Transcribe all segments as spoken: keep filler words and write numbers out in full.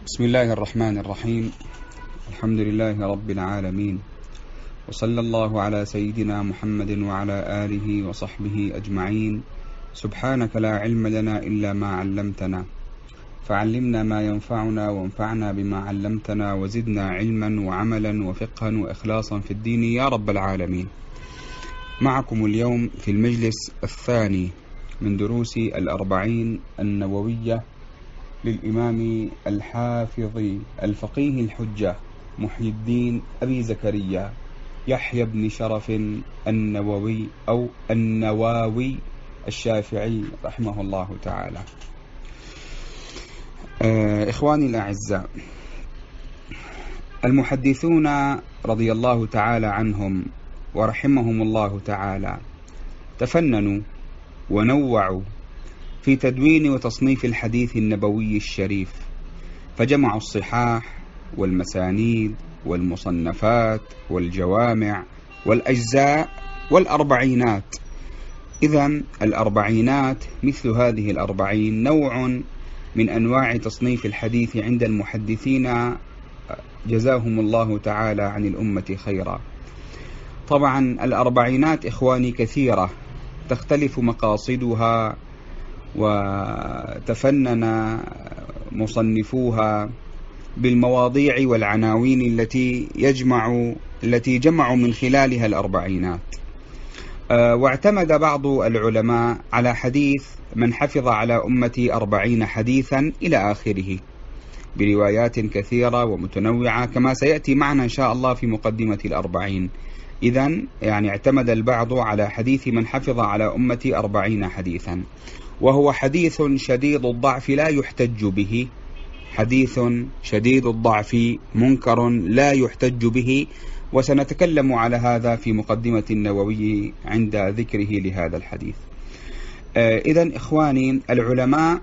بسم الله الرحمن الرحيم. الحمد لله رب العالمين، وصلى الله على سيدنا محمد وعلى آله وصحبه أجمعين. سبحانك لا علم لنا إلا ما علمتنا، فعلمنا ما ينفعنا وانفعنا بما علمتنا، وزدنا علما وعملا وفقها وإخلاصا في الدين يا رب العالمين. معكم اليوم في المجلس الثاني من دروس الأربعين النووية للإمام الحافظ الفقيه الحجة محي الدين أبي زكريا يحيى بن شرف النووي أو النواوي الشافعي رحمه الله تعالى. إخواني الأعزاء، المحدثون رضي الله تعالى عنهم ورحمهم الله تعالى تفننوا ونوعوا في تدوين وتصنيف الحديث النبوي الشريف، فجمعوا الصحاح والمسانيد والمصنفات والجوامع والأجزاء والأربعينات. إذن الأربعينات مثل هذه الأربعين نوع من أنواع تصنيف الحديث عند المحدثين جزاهم الله تعالى عن الأمة خيرا. طبعا الأربعينات إخواني كثيرة تختلف مقاصدها، وتفنن مصنفوها بالمواضيع والعناوين التي يجمع التي جمعوا من خلالها الأربعينات. واعتمد بعض العلماء على حديث من حفظ على أمتي أربعين حديثا إلى آخره بروايات كثيرة ومتنوعة، كما سيأتي معنا إن شاء الله في مقدمة الأربعين. إذن يعني اعتمد البعض على حديث من حفظ على أمتي أربعين حديثا، وهو حديث شديد الضعف لا يحتج به، حديث شديد الضعف منكر لا يحتج به، وسنتكلم على هذا في مقدمة النووي عند ذكره لهذا الحديث. آه إذن إخواني، العلماء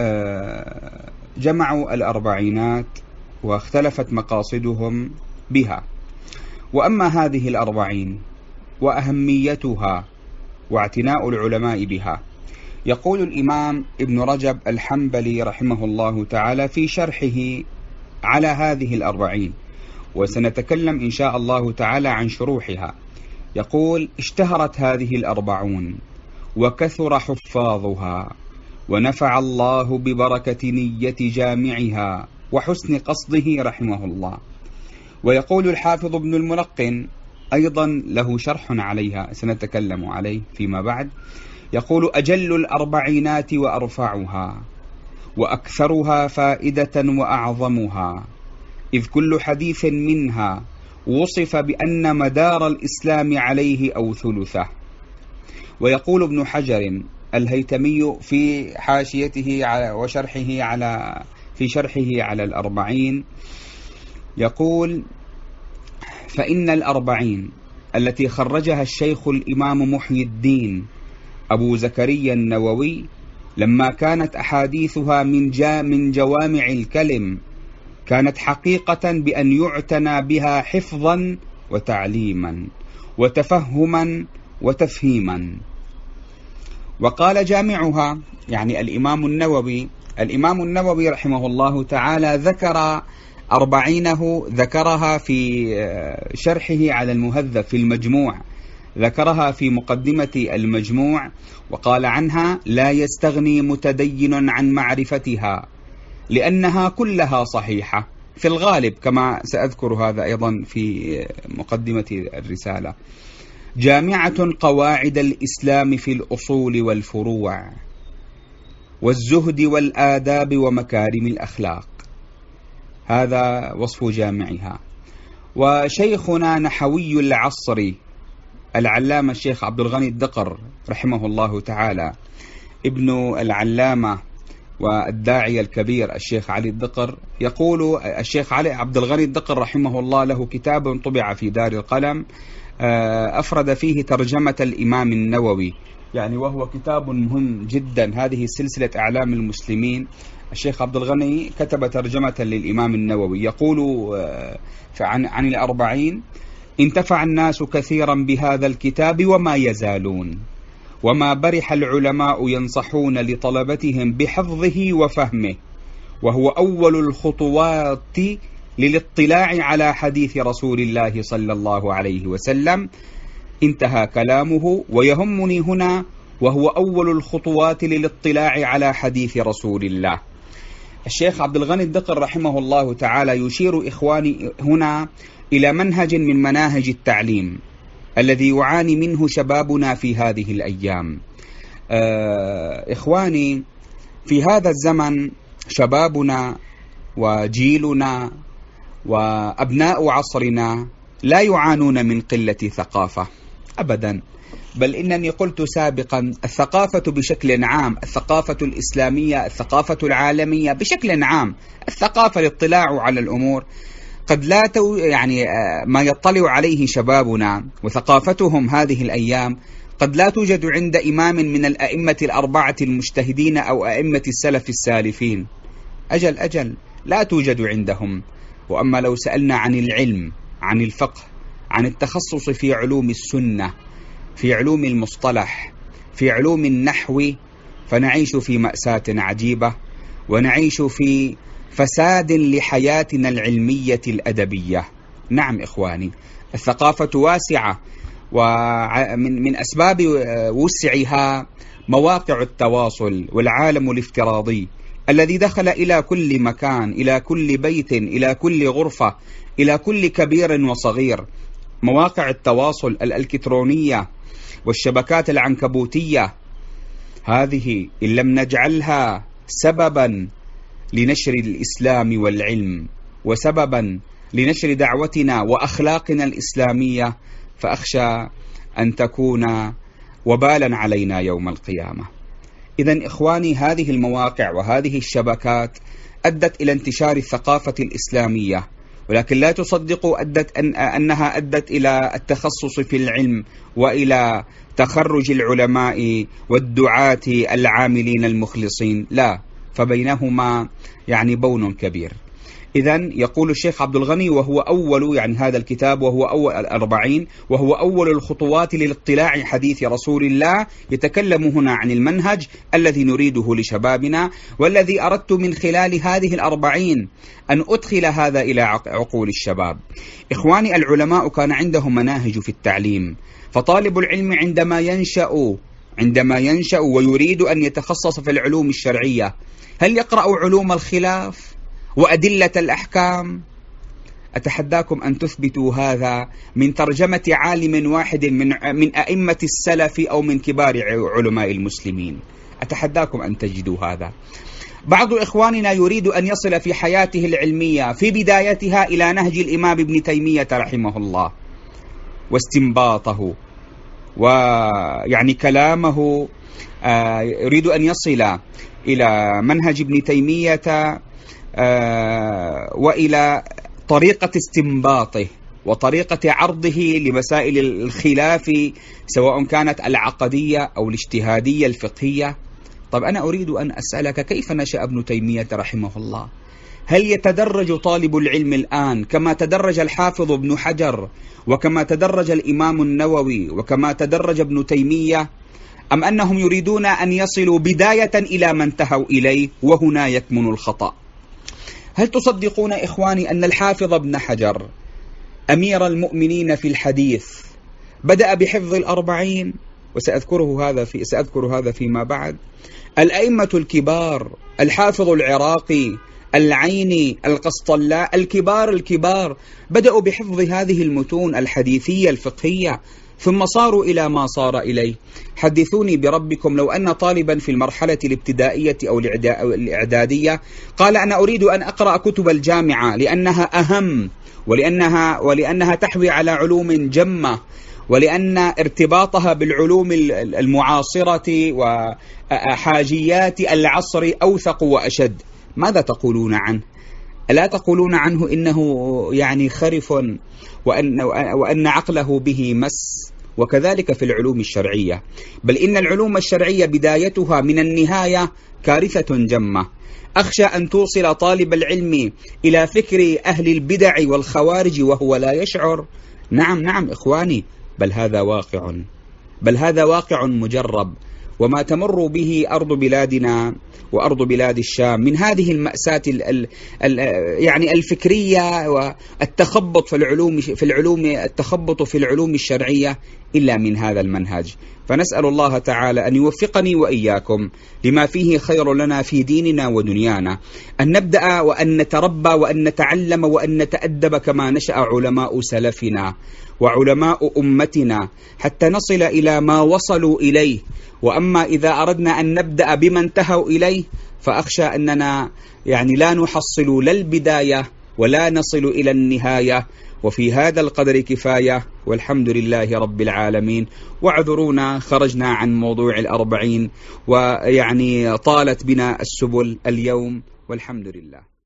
آه جمعوا الأربعينات واختلفت مقاصدهم بها. وأما هذه الأربعين وأهميتها واعتناء العلماء بها، يقول الإمام ابن رجب الحنبلي رحمه الله تعالى في شرحه على هذه الأربعين، وسنتكلم إن شاء الله تعالى عن شروحها. يقول: اشتهرت هذه الأربعون وكثر حفاظها، ونفع الله ببركة نية جامعها وحسن قصده رحمه الله. ويقول الحافظ ابن الملقن أيضا له شرح عليها سنتكلم عليه فيما بعد، يقول: أجل الأربعينات وأرفعها وأكثرها فائدة وأعظمها، إذ كل حديث منها وصف بأن مدار الإسلام عليه أو ثلثه. ويقول ابن حجر الهيتمي في حاشيته وشرحه على في شرحه على الأربعين، يقول: فإن الأربعين التي خرجها الشيخ الإمام محي الدين أبو زكريا النووي، لما كانت أحاديثها من جا من جوامع الكلم، كانت حقيقة بأن يعتنى بها حفظا وتعليما وتفهما وتفهيما. وقال جامعها يعني الإمام النووي الإمام النووي رحمه الله تعالى ذكر أربعينه ذكرها في شرحه على المهذب في المجموع، ذكرها في مقدمة المجموع، وقال عنها: لا يستغني متدين عن معرفتها لأنها كلها صحيحة في الغالب، كما سأذكر هذا أيضا في مقدمة الرسالة. جامعة قواعد الإسلام في الأصول والفروع والزهد والآداب ومكارم الأخلاق، هذا وصف جامعها. وشيخنا نحوي العصر العلامة الشيخ عبد الغني الدقر رحمه الله تعالى، ابن العلامة والداعية الكبير الشيخ علي الدقر، يقول الشيخ علي عبد الغني الدقر رحمه الله له كتاب طبع في دار القلم أفرد فيه ترجمة الإمام النووي، يعني وهو كتاب مهم جدا. هذه سلسلة أعلام المسلمين، الشيخ عبد الغني كتب ترجمة للإمام النووي. يقول عن عن الأربعين: انتفع الناس كثيرا بهذا الكتاب وما يزالون، وما برح العلماء ينصحون لطلبتهم بحفظه وفهمه، وهو أول الخطوات للاطلاع على حديث رسول الله صلى الله عليه وسلم. انتهى كلامه. ويهمني هنا وهو أول الخطوات للاطلاع على حديث رسول الله. الشيخ عبد الغني الدقر رحمه الله تعالى يشير إخواني هنا إلى منهج من مناهج التعليم الذي يعاني منه شبابنا في هذه الأيام. آه إخواني، في هذا الزمن شبابنا وجيلنا وأبناء عصرنا لا يعانون من قلة ثقافة أبدا، بل إنني قلت سابقا الثقافة بشكل عام، الثقافة الإسلامية، الثقافة العالمية بشكل عام، الثقافة الاطلاع على الأمور قد لا تو يعني ما يطلع عليه شبابنا وثقافتهم هذه الأيام قد لا توجد عند إمام من الأئمة الأربعة المجتهدين أو أئمة السلف السالفين. أجل أجل لا توجد عندهم. وأما لو سألنا عن العلم، عن الفقه، عن التخصص في علوم السنة، في علوم المصطلح، في علوم النحو، فنعيش في مأساة عجيبة، ونعيش في فساد لحياتنا العلمية الأدبية. نعم إخواني، الثقافة واسعة، ومن من أسباب وسعها مواقع التواصل والعالم الافتراضي الذي دخل إلى كل مكان، إلى كل بيت، إلى كل غرفة، إلى كل كبير وصغير. مواقع التواصل الإلكترونية والشبكات العنكبوتية هذه إن لم نجعلها سببا لنشر الإسلام والعلم وسببا لنشر دعوتنا وأخلاقنا الإسلامية فأخشى أن تكون وبالا علينا يوم القيامة. إذن إخواني، هذه المواقع وهذه الشبكات أدت إلى انتشار الثقافة الإسلامية، ولكن لا تصدقوا أدت أن أنها أدت إلى التخصص في العلم وإلى تخرج العلماء والدعاة العاملين المخلصين، لا، فبينهما يعني بون كبير. إذن يقول الشيخ عبد الغني وهو أول يعني هذا الكتاب وهو أول الأربعين وهو أول الخطوات للاطلاع حديث رسول الله، يتكلم هنا عن المنهج الذي نريده لشبابنا والذي أردت من خلال هذه الأربعين أن أدخل هذا إلى عقول الشباب. إخواني، العلماء كان عندهم مناهج في التعليم، فطالب العلم عندما ينشأ عندما ينشأ ويريد أن يتخصص في العلوم الشرعية هل يقرأ علوم الخلاف وأدلة الأحكام؟ أتحداكم أن تثبتوا هذا من ترجمة عالم واحد من من أئمة السلف أو من كبار علماء المسلمين. أتحداكم أن تجدوا هذا. بعض إخواننا يريد أن يصل في حياته العلمية في بدايتها إلى نهج الإمام ابن تيمية رحمه الله واستنباطه ويعني كلامه، يريد أن يصل إلى منهج ابن تيمية وإلى طريقة استنباطه وطريقة عرضه لمسائل الخلاف سواء كانت العقدية أو الاجتهادية الفقهية. طب أنا أريد أن أسألك، كيف نشأ ابن تيمية رحمه الله؟ هل يتدرج طالب العلم الآن كما تدرج الحافظ ابن حجر وكما تدرج الإمام النووي وكما تدرج ابن تيمية، أم أنهم يريدون أن يصلوا بداية إلى ما انتهوا إليه؟ وهنا يكمن الخطأ. هل تصدقون إخواني أن الحافظ ابن حجر أمير المؤمنين في الحديث بدأ بحفظ الأربعين، وسأذكره هذا في سأذكر هذا فيما بعد. الأئمة الكبار، الحافظ العراقي، العيني، القسطلاء، الكبار الكبار بدأوا بحفظ هذه المتون الحديثية الفقهية ثم صاروا إلى ما صار إليه. حدثوني بربكم لو أن طالبا في المرحلة الابتدائية أو الإعدادية قال أنا أريد أن أقرأ كتب الجامعة لأنها أهم ولأنها, ولأنها تحوي على علوم جمة ولأن ارتباطها بالعلوم المعاصرة وحاجيات العصر أوثق وأشد، ماذا تقولون عنه؟ ألا تقولون عنه إنه يعني خرف وأن, وأن عقله به مس؟ وكذلك في العلوم الشرعية، بل إن العلوم الشرعية بدايتها من النهاية كارثة جمة. أخشى أن توصل طالب العلم إلى فكر أهل البدع والخوارج وهو لا يشعر. نعم نعم إخواني، بل هذا واقع، بل هذا واقع مجرب. وما تمر به أرض بلادنا وأرض بلاد الشام من هذه المأساة ال ال ال يعني الفكرية والتخبط في العلوم في العلوم التخبط في العلوم الشرعية إلا من هذا المنهج. فنسأل الله تعالى أن يوفقني وإياكم لما فيه خير لنا في ديننا ودنيانا، أن نبدأ وأن نتربى وأن نتعلم وأن نتأدب كما نشأ علماء سلفنا وعلماء أمتنا حتى نصل إلى ما وصلوا إليه. وأما إذا أردنا أن نبدأ بما انتهوا إليه فأخشى أننا يعني لا نحصل لا البداية ولا نصل إلى النهاية. وفي هذا القدر كفاية، والحمد لله رب العالمين. واعذرونا خرجنا عن موضوع الأربعين، ويعني طالت بنا السبل اليوم، والحمد لله.